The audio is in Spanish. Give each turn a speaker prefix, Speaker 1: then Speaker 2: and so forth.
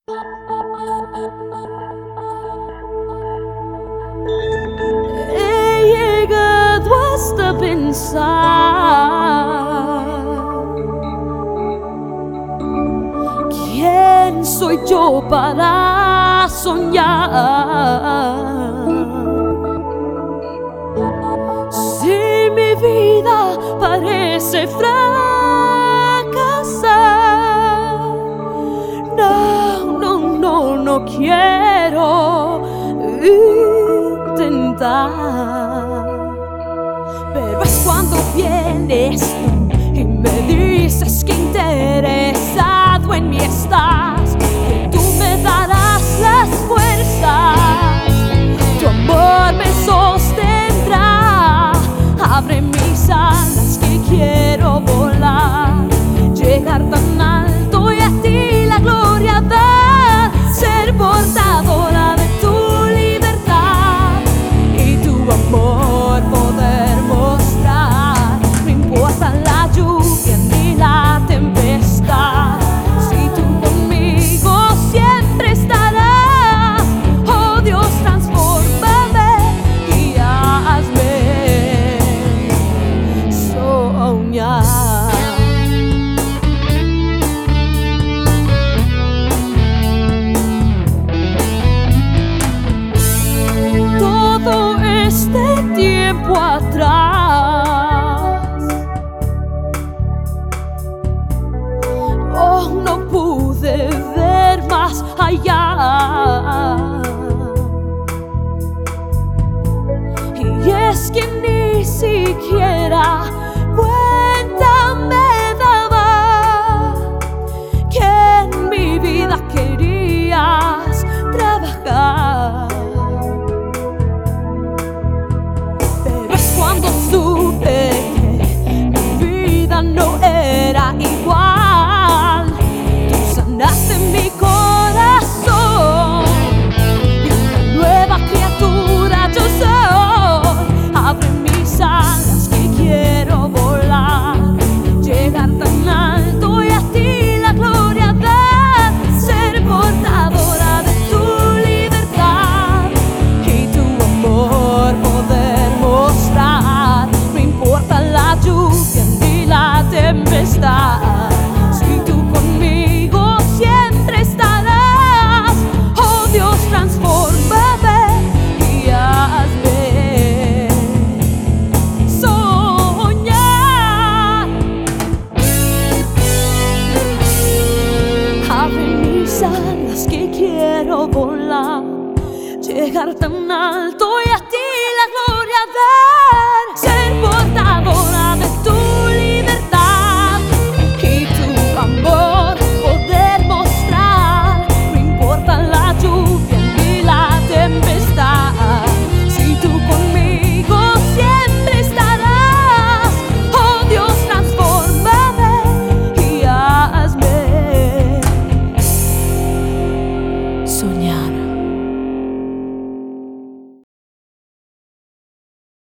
Speaker 1: He llegado hasta pensar, ¿quién soy yo para soñar? Si mi vida parece fracasar, no quiero intentar. Pero es cuando vienes tú y me dices que interesado en mí estás, que tú me darás las fuerzas, tu amor me sostendrá. Abre mis alas que quiero volar, llegar tan alto y a ti la gloria dar, ser portadora de tu libertad y tu amor poder mostrar. No importa la lluvia ni la tempestad, si tú conmigo siempre estarás. Oh Dios, transfórmame y hazme soñar. Todo este tiempo atrás, oh, no pude ver más allá. Y es que ni siquiera cuenta me daba que en mi vida querías trabajar. Pero es cuando supe que mi vida no era igual. Tú sanaste mi corazón y una nueva criatura yo soy. Abre mis alas que quiero volar, llegar tan alto y a ti la gloria dar, ser portadora de tu libertad y tu amor poder mostrar. No importa la lluvia ni la tempestad, si tú conmigo siempre estarás. Oh Dios, transfórmame y hazme soñar. Abre mis alas que quiero volar, llegar tan alto y a ti la gloria dar, ser portadora